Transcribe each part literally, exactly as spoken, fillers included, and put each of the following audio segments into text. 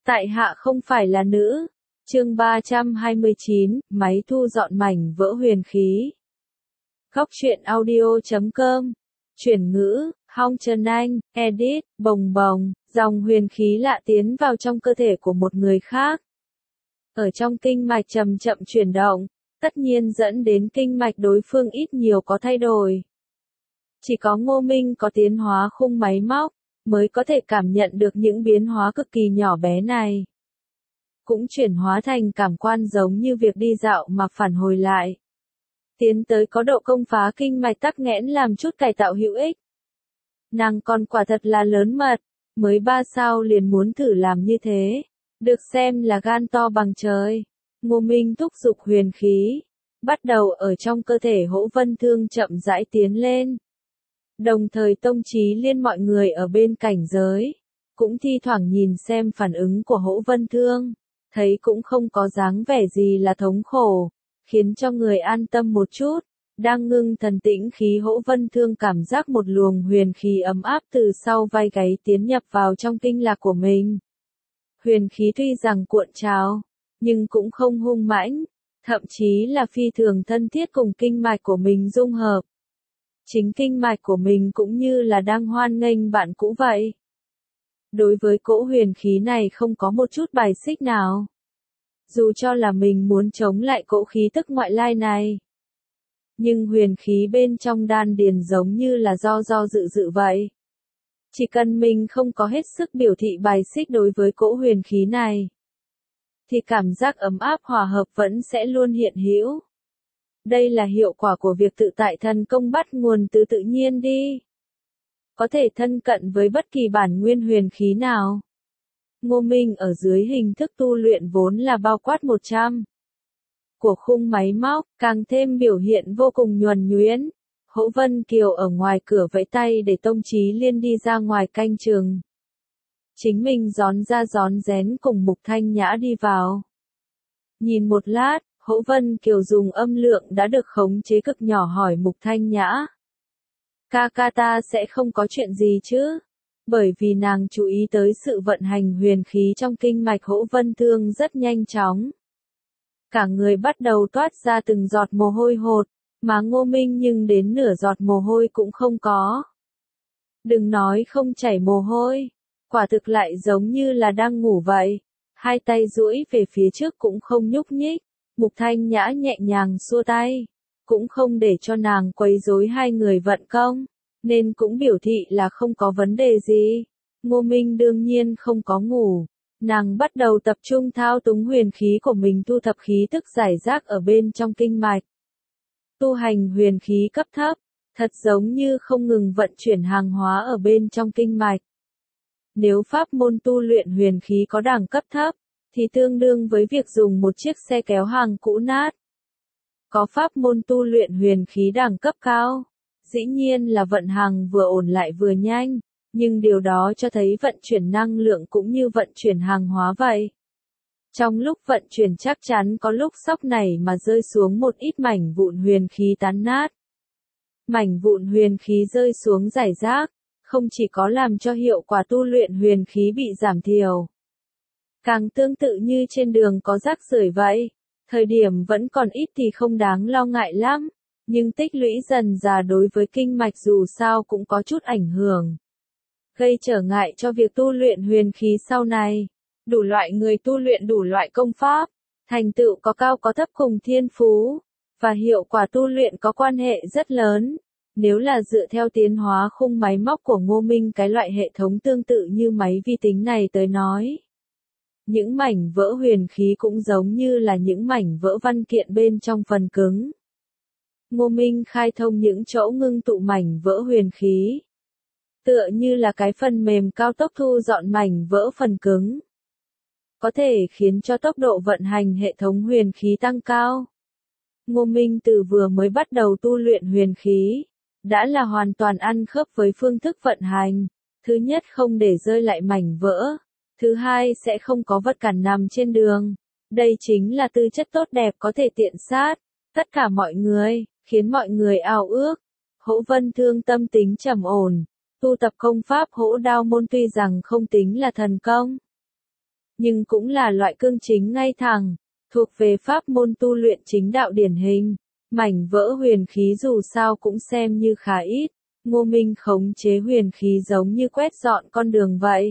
Tại hạ không phải là nữ. Chương ba trăm hai mươi chín, máy thu dọn mảnh vỡ huyền khí. Góc truyện audio chấm com. Chuyển ngữ, Hong Trần Anh, edit, bồng bồng, dòng huyền khí lạ tiến vào trong cơ thể của một người khác. Ở trong kinh mạch chậm chậm chuyển động, tất nhiên dẫn đến kinh mạch đối phương ít nhiều có thay đổi. Chỉ có Ngô Minh có tiến hóa khung máy móc, mới có thể cảm nhận được những biến hóa cực kỳ nhỏ bé này. Cũng chuyển hóa thành cảm quan giống như việc đi dạo mà phản hồi lại. Tiến tới có độ công phá kinh mạch tắc nghẽn làm chút cải tạo hữu ích. Nàng còn quả thật là lớn mật, mới ba sao liền muốn thử làm như thế. Được xem là gan to bằng trời. Ngô Minh thúc giục huyền khí, bắt đầu ở trong cơ thể Hỗ Vân Thương chậm rãi tiến lên. Đồng thời Tông Chí Liên mọi người ở bên cảnh giới, cũng thi thoảng nhìn xem phản ứng của Hỗ Vân Thương, thấy cũng không có dáng vẻ gì là thống khổ, khiến cho người an tâm một chút. Đang ngưng thần tĩnh khí Hỗ Vân Thương cảm giác một luồng huyền khí ấm áp từ sau vai gáy tiến nhập vào trong kinh lạc của mình. Huyền khí tuy rằng cuộn trào, nhưng cũng không hung mãnh, thậm chí là phi thường thân thiết cùng kinh mạch của mình dung hợp. Chính kinh mạch của mình cũng như là đang hoan nghênh bạn cũ vậy. Đối với cỗ huyền khí này không có một chút bài xích nào. Dù cho là mình muốn chống lại cỗ khí tức ngoại lai này. Nhưng huyền khí bên trong đan điền giống như là do do dự dự vậy. Chỉ cần mình không có hết sức biểu thị bài xích đối với cỗ huyền khí này, thì cảm giác ấm áp hòa hợp vẫn sẽ luôn hiện hữu. Đây là hiệu quả của việc tự tại thần công bắt nguồn từ tự nhiên đi. Có thể thân cận với bất kỳ bản nguyên huyền khí nào. Ngô Minh ở dưới hình thức tu luyện vốn là bao quát một trăm của khung máy móc, càng thêm biểu hiện vô cùng nhuần nhuyễn. Hỗ Vân Kiều ở ngoài cửa vẫy tay để Tông Chí Liên đi ra ngoài canh chừng. Chính mình gión ra gión rén cùng Mục Thanh Nhã đi vào. Nhìn một lát, Hỗ Vân Kiều dùng âm lượng đã được khống chế cực nhỏ hỏi Mục Thanh Nhã. Ca ca ta sẽ không có chuyện gì chứ? Bởi vì nàng chú ý tới sự vận hành huyền khí trong kinh mạch Hỗ Vân Thương rất nhanh chóng. Cả người bắt đầu toát ra từng giọt mồ hôi hột, mà Ngô Minh nhưng đến nửa giọt mồ hôi cũng không có. Đừng nói không chảy mồ hôi, quả thực lại giống như là đang ngủ vậy. Hai tay duỗi về phía trước cũng không nhúc nhích. Mục Thanh Nhã nhẹ nhàng xua tay, cũng không để cho nàng quấy rối hai người vận công, nên cũng biểu thị là không có vấn đề gì. Ngô Minh đương nhiên không có ngủ, nàng bắt đầu tập trung thao túng huyền khí của mình thu thập khí tức giải rác ở bên trong kinh mạch. Tu hành huyền khí cấp thấp, thật giống như không ngừng vận chuyển hàng hóa ở bên trong kinh mạch. Nếu pháp môn tu luyện huyền khí có đẳng cấp thấp, thì tương đương với việc dùng một chiếc xe kéo hàng cũ nát. Có pháp môn tu luyện huyền khí đẳng cấp cao, dĩ nhiên là vận hàng vừa ổn lại vừa nhanh, nhưng điều đó cho thấy vận chuyển năng lượng cũng như vận chuyển hàng hóa vậy. Trong lúc vận chuyển chắc chắn có lúc sóc này mà rơi xuống một ít mảnh vụn huyền khí tán nát. Mảnh vụn huyền khí rơi xuống rải rác, không chỉ có làm cho hiệu quả tu luyện huyền khí bị giảm thiểu. Càng tương tự như trên đường có rác rưởi vậy, thời điểm vẫn còn ít thì không đáng lo ngại lắm, nhưng tích lũy dần dà đối với kinh mạch dù sao cũng có chút ảnh hưởng. Gây trở ngại cho việc tu luyện huyền khí sau này. Đủ loại người tu luyện đủ loại công pháp, thành tựu có cao có thấp cùng thiên phú, và hiệu quả tu luyện có quan hệ rất lớn. Nếu là dựa theo tiến hóa khung máy móc của Ngô Minh cái loại hệ thống tương tự như máy vi tính này tới nói. Những mảnh vỡ huyền khí cũng giống như là những mảnh vỡ văn kiện bên trong phần cứng. Ngô Minh khai thông những chỗ ngưng tụ mảnh vỡ huyền khí. Tựa như là cái phần mềm cao tốc thu dọn mảnh vỡ phần cứng. Có thể khiến cho tốc độ vận hành hệ thống huyền khí tăng cao. Ngô Minh từ vừa mới bắt đầu tu luyện huyền khí, đã là hoàn toàn ăn khớp với phương thức vận hành. Thứ nhất không để rơi lại mảnh vỡ. Thứ hai sẽ không có vật cản nằm trên đường. Đây chính là tư chất tốt đẹp có thể tiện sát tất cả mọi người, khiến mọi người ao ước. Hỗ Vân Thương tâm tính trầm ổn, tu tập công pháp Hỗ Đao môn tuy rằng không tính là thần công, nhưng cũng là loại cương chính ngay thẳng, thuộc về pháp môn tu luyện chính đạo điển hình. Mảnh vỡ huyền khí dù sao cũng xem như khá ít, Ngô Minh khống chế huyền khí giống như quét dọn con đường vậy.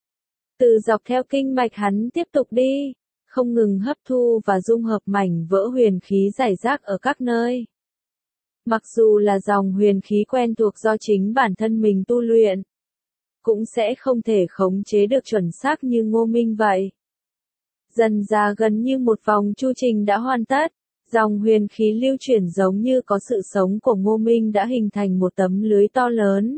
Từ dọc theo kinh mạch hắn tiếp tục đi, không ngừng hấp thu và dung hợp mảnh vỡ huyền khí rải rác ở các nơi. Mặc dù là dòng huyền khí quen thuộc do chính bản thân mình tu luyện, cũng sẽ không thể khống chế được chuẩn xác như Ngô Minh vậy. Dần ra gần như một vòng chu trình đã hoàn tất, dòng huyền khí lưu chuyển giống như có sự sống của Ngô Minh đã hình thành một tấm lưới to lớn.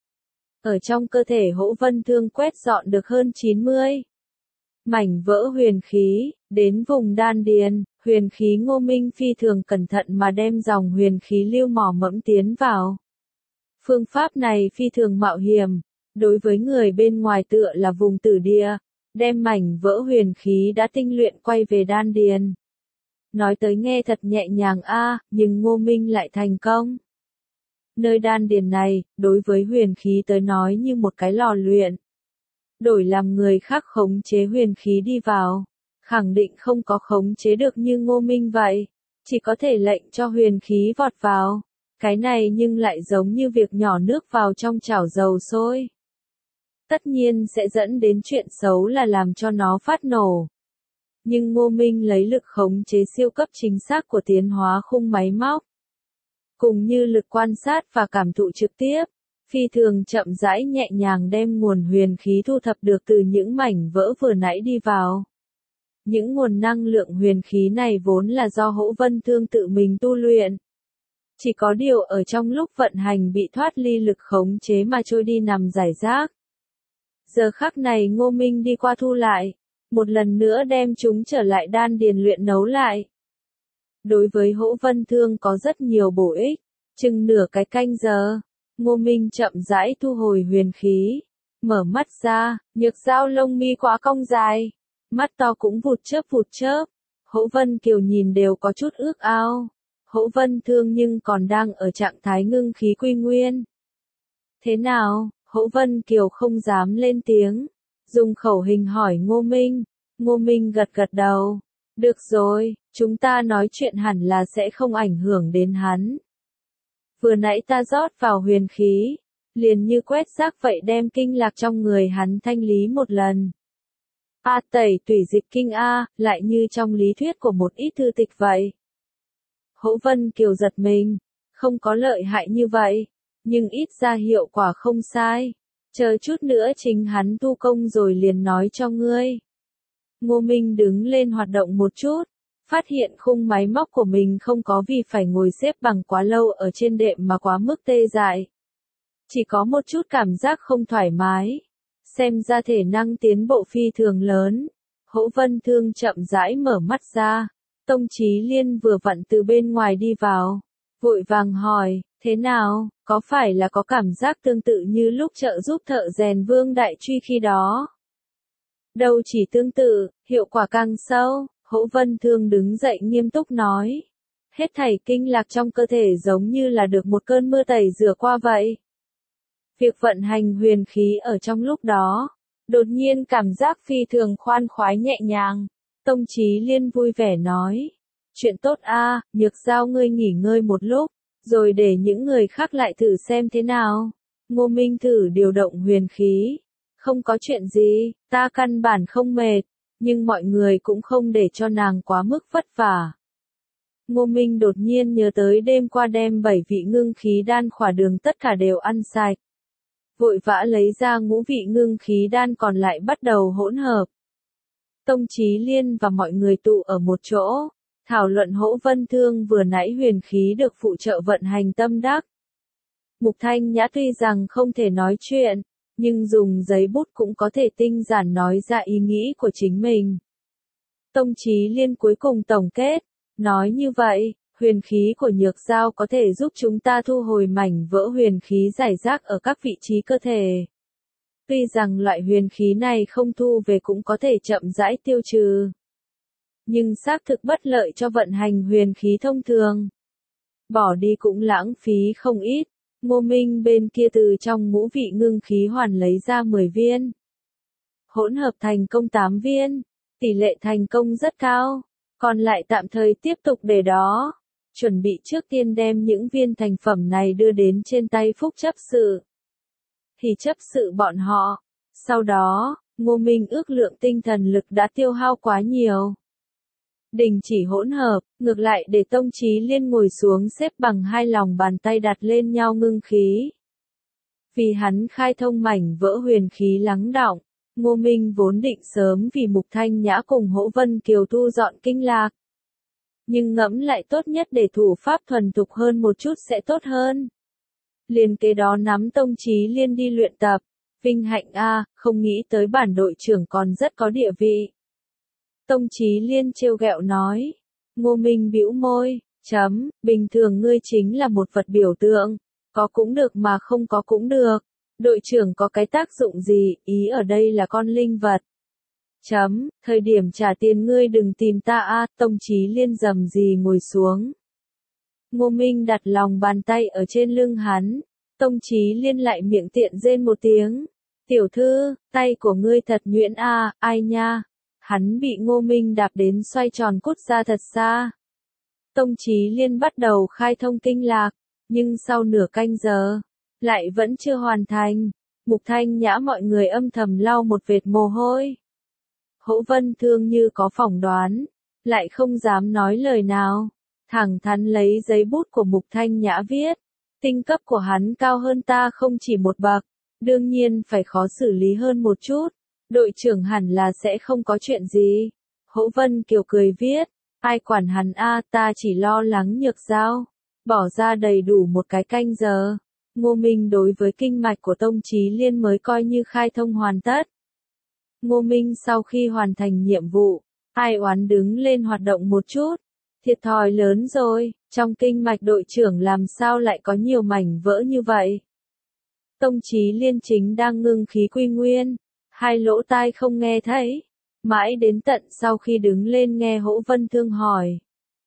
Ở trong cơ thể Hỗ Vân Thương quét dọn được hơn chín mươi mảnh vỡ huyền khí, đến vùng đan điền, huyền khí Ngô Minh phi thường cẩn thận mà đem dòng huyền khí lưu mỏ mẫm tiến vào. Phương pháp này phi thường mạo hiểm, đối với người bên ngoài tựa là vùng tử địa, đem mảnh vỡ huyền khí đã tinh luyện quay về đan điền. Nói tới nghe thật nhẹ nhàng a, nhưng Ngô Minh lại thành công. Nơi đan điền này, đối với huyền khí tới nói như một cái lò luyện. Đổi làm người khác khống chế huyền khí đi vào, khẳng định không có khống chế được như Ngô Minh vậy, chỉ có thể lệnh cho huyền khí vọt vào. Cái này nhưng lại giống như việc nhỏ nước vào trong chảo dầu sôi. Tất nhiên sẽ dẫn đến chuyện xấu là làm cho nó phát nổ. Nhưng Ngô Minh lấy lực khống chế siêu cấp chính xác của tiến hóa khung máy móc, cùng như lực quan sát và cảm thụ trực tiếp, phi thường chậm rãi nhẹ nhàng đem nguồn huyền khí thu thập được từ những mảnh vỡ vừa nãy đi vào. Những nguồn năng lượng huyền khí này vốn là do Hỗ Vân Thương tự mình tu luyện. Chỉ có điều ở trong lúc vận hành bị thoát ly lực khống chế mà trôi đi nằm rải rác. Giờ khắc này Ngô Minh đi qua thu lại, một lần nữa đem chúng trở lại đan điền luyện nấu lại. Đối với Hỗ Vân Thương có rất nhiều bổ ích, chừng nửa cái canh giờ, Ngô Minh chậm rãi thu hồi huyền khí, mở mắt ra, nhược dao lông mi quá cong dài, mắt to cũng vụt chớp vụt chớp, Hỗ Vân Kiều nhìn đều có chút ước ao. Hỗ Vân Thương nhưng còn đang ở trạng thái ngưng khí quy nguyên. Thế nào? Hỗ Vân Kiều không dám lên tiếng, dùng khẩu hình hỏi Ngô Minh. Ngô Minh gật gật đầu. Được rồi, chúng ta nói chuyện hẳn là sẽ không ảnh hưởng đến hắn. Vừa nãy ta rót vào huyền khí, liền như quét rác vậy đem kinh lạc trong người hắn thanh lý một lần. A tẩy tủy dịch kinh A, lại như trong lý thuyết của một ít thư tịch vậy. Hỗ Vân Kiều giật mình, không có lợi hại như vậy, nhưng ít ra hiệu quả không sai. Chờ chút nữa chính hắn tu công rồi liền nói cho ngươi. Ngô Minh đứng lên hoạt động một chút, phát hiện khung máy móc của mình không có vì phải ngồi xếp bằng quá lâu ở trên đệm mà quá mức tê dại. Chỉ có một chút cảm giác không thoải mái. Xem ra thể năng tiến bộ phi thường lớn. Hỗ Vân Thương chậm rãi mở mắt ra. Tông Chí Liên vừa vặn từ bên ngoài đi vào, vội vàng hỏi, thế nào, có phải là có cảm giác tương tự như lúc trợ giúp thợ rèn Vương Đại Truy khi đó? Đâu chỉ tương tự, hiệu quả càng sâu, Hỗ Vân Thương đứng dậy nghiêm túc nói. Hết thảy kinh lạc trong cơ thể giống như là được một cơn mưa tẩy rửa qua vậy. Việc vận hành huyền khí ở trong lúc đó, đột nhiên cảm giác phi thường khoan khoái nhẹ nhàng. Tông Chí Liên vui vẻ nói, chuyện tốt a, nhược giao ngươi nghỉ ngơi một lúc, rồi để những người khác lại thử xem thế nào. Ngô Minh thử điều động huyền khí, không có chuyện gì, ta căn bản không mệt, nhưng mọi người cũng không để cho nàng quá mức vất vả. Ngô Minh đột nhiên nhớ tới đêm qua đem bảy vị ngưng khí đan khỏa đường tất cả đều ăn sạch. Vội vã lấy ra ngũ vị ngưng khí đan còn lại bắt đầu hỗn hợp. Tông Chí Liên và mọi người tụ ở một chỗ, thảo luận Hỗ Vân Thương vừa nãy huyền khí được phụ trợ vận hành tâm đắc. Mục Thanh Nhã tuy rằng không thể nói chuyện, nhưng dùng giấy bút cũng có thể tinh giản nói ra ý nghĩ của chính mình. Tông Chí Liên cuối cùng tổng kết, nói như vậy, huyền khí của nhược giao có thể giúp chúng ta thu hồi mảnh vỡ huyền khí rải rác ở các vị trí cơ thể. Tuy rằng loại huyền khí này không thu về cũng có thể chậm rãi tiêu trừ, nhưng xác thực bất lợi cho vận hành huyền khí thông thường. Bỏ đi cũng lãng phí không ít. Ngô Minh bên kia từ trong ngũ vị ngưng khí hoàn lấy ra mười viên. hỗn hợp thành công tám viên, tỷ lệ thành công rất cao, còn lại tạm thời tiếp tục để đó, chuẩn bị trước tiên đem những viên thành phẩm này đưa đến trên tay phúc chấp sự. Thì chấp sự bọn họ, sau đó, Ngô Minh ước lượng tinh thần lực đã tiêu hao quá nhiều. Đình chỉ hỗn hợp, ngược lại để Tông Chí Liên ngồi xuống xếp bằng hai lòng bàn tay đặt lên nhau ngưng khí. Vì hắn khai thông mảnh vỡ huyền khí lắng đọng, Ngô Minh vốn định sớm vì Mục Thanh Nhã cùng Hỗ Vân Kiều thu dọn kinh lạc. Nhưng ngẫm lại tốt nhất để thủ pháp thuần thục hơn một chút sẽ tốt hơn. Liền kế đó nắm Tông Chí Liên đi luyện tập, vinh hạnh a, không nghĩ tới bản đội trưởng còn rất có địa vị. Tông Chí Liên trêu ghẹo nói. Ngô Minh bĩu môi, chấm, bình thường ngươi chính là một vật biểu tượng, có cũng được mà không có cũng được. Đội trưởng có cái tác dụng gì, ý ở đây là con linh vật. Chấm, thời điểm trả tiền ngươi đừng tìm ta a, Tông Chí Liên rầm rì ngồi xuống. Ngô Minh đặt lòng bàn tay ở trên lưng hắn, Tông Chí Liên lại miệng tiện rên một tiếng. Tiểu thư, tay của ngươi thật nhuyễn a, ai nha. Hắn bị Ngô Minh đạp đến xoay tròn cút ra thật xa. Tông Chí Liên bắt đầu khai thông kinh lạc, nhưng sau nửa canh giờ, lại vẫn chưa hoàn thành. Mục Thanh Nhã mọi người âm thầm lau một vệt mồ hôi. Hỗ Vân Thương như có phỏng đoán, lại không dám nói lời nào. Thẳng thắn lấy giấy bút của Mục Thanh Nhã viết. Tinh cấp của hắn cao hơn ta không chỉ một bậc, đương nhiên phải khó xử lý hơn một chút. Đội trưởng hẳn là sẽ không có chuyện gì. Hỗ Vân Kiều cười viết. Ai quản hắn a, ta chỉ lo lắng nhược giao. Bỏ ra đầy đủ một cái canh giờ. Ngô Minh đối với kinh mạch của Tông Chí Liên mới coi như khai thông hoàn tất. Ngô Minh sau khi hoàn thành nhiệm vụ, ai oán đứng lên hoạt động một chút. Thiệt thòi lớn rồi, trong kinh mạch đội trưởng làm sao lại có nhiều mảnh vỡ như vậy. Tông Chí Liên chính đang ngưng khí quy nguyên, hai lỗ tai không nghe thấy, mãi đến tận sau khi đứng lên nghe Hỗ Vân Thương hỏi.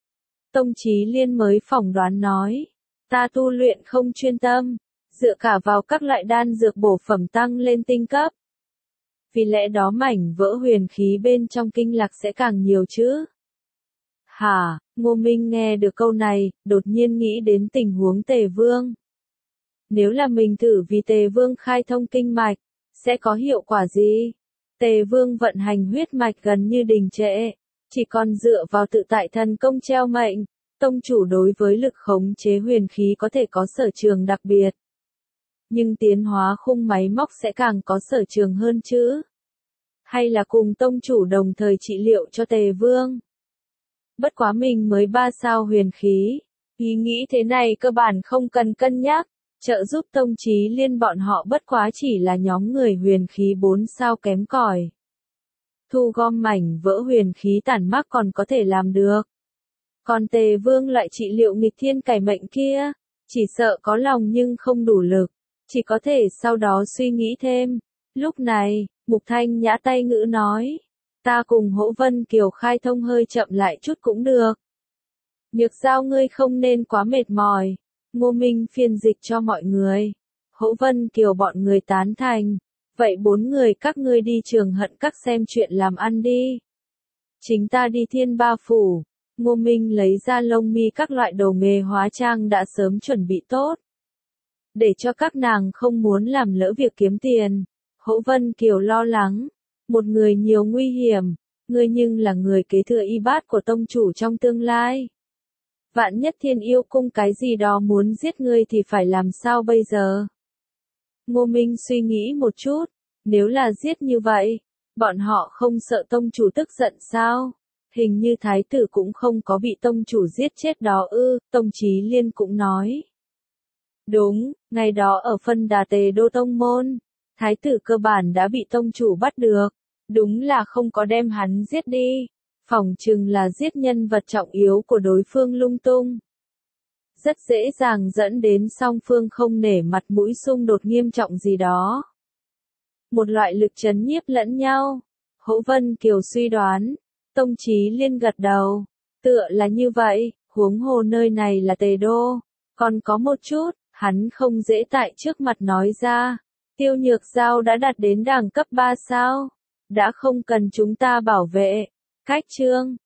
Tông Chí Liên mới phỏng đoán nói, ta tu luyện không chuyên tâm, dựa cả vào các loại đan dược bổ phẩm tăng lên tinh cấp. Vì lẽ đó mảnh vỡ huyền khí bên trong kinh lạc sẽ càng nhiều chứ. Hả, Ngô Minh nghe được câu này, đột nhiên nghĩ đến tình huống Tề Vương. Nếu là mình thử vì Tề Vương khai thông kinh mạch, sẽ có hiệu quả gì? Tề Vương vận hành huyết mạch gần như đình trệ, chỉ còn dựa vào tự tại thần công treo mệnh. Tông chủ đối với lực khống chế huyền khí có thể có sở trường đặc biệt. Nhưng tiến hóa khung máy móc sẽ càng có sở trường hơn chứ. Hay là cùng tông chủ đồng thời trị liệu cho Tề Vương. Bất quá mình mới ba sao huyền khí. Ý nghĩ thế này cơ bản không cần cân nhắc. Trợ giúp Tông Chí Liên bọn họ bất quá chỉ là nhóm người huyền khí bốn sao kém cỏi. Thu gom mảnh vỡ huyền khí tản mác còn có thể làm được. Còn Tề Vương lại trị liệu nghịch thiên cải mệnh kia, chỉ sợ có lòng nhưng không đủ lực, chỉ có thể sau đó suy nghĩ thêm. Lúc này, Mục Thanh Nhã tay ngữ nói, ta cùng Hỗ Vân Kiều khai thông hơi chậm lại chút cũng được. Nhược giao ngươi không nên quá mệt mỏi. Ngô Minh phiên dịch cho mọi người. Hỗ Vân Kiều bọn người tán thành. Vậy bốn người các ngươi đi trường hận các xem chuyện làm ăn đi. Chính ta đi Thiên Ba Phủ. Ngô Minh lấy ra lông mi các loại đồ nghề hóa trang đã sớm chuẩn bị tốt. Để cho các nàng không muốn làm lỡ việc kiếm tiền. Hỗ Vân Kiều lo lắng. Một người nhiều nguy hiểm. Ngươi nhưng là người kế thừa y bát của tông chủ trong tương lai. Vạn nhất Thiên Yêu Cung cái gì đó muốn giết ngươi thì phải làm sao bây giờ? Ngô Minh suy nghĩ một chút, nếu là giết như vậy, bọn họ không sợ tông chủ tức giận sao? Hình như thái tử cũng không có bị tông chủ giết chết đó ư, Tông Chí Liên cũng nói. Đúng, ngày đó ở phân đà Tề Đô Tông Môn, thái tử cơ bản đã bị tông chủ bắt được, đúng là không có đem hắn giết đi. Phỏng chừng là giết nhân vật trọng yếu của đối phương lung tung. Rất dễ dàng dẫn đến song phương không nể mặt mũi xung đột nghiêm trọng gì đó. Một loại lực trấn nhiếp lẫn nhau. Hỗ Vân Kiều suy đoán. Tông Chí Liên gật đầu. Tựa là như vậy, huống hồ nơi này là Tề Đô. Còn có một chút, hắn không dễ tại trước mặt nói ra. Tiêu Nhược Giao đã đạt đến đẳng cấp ba sao. đã không cần chúng ta bảo vệ. Cách chương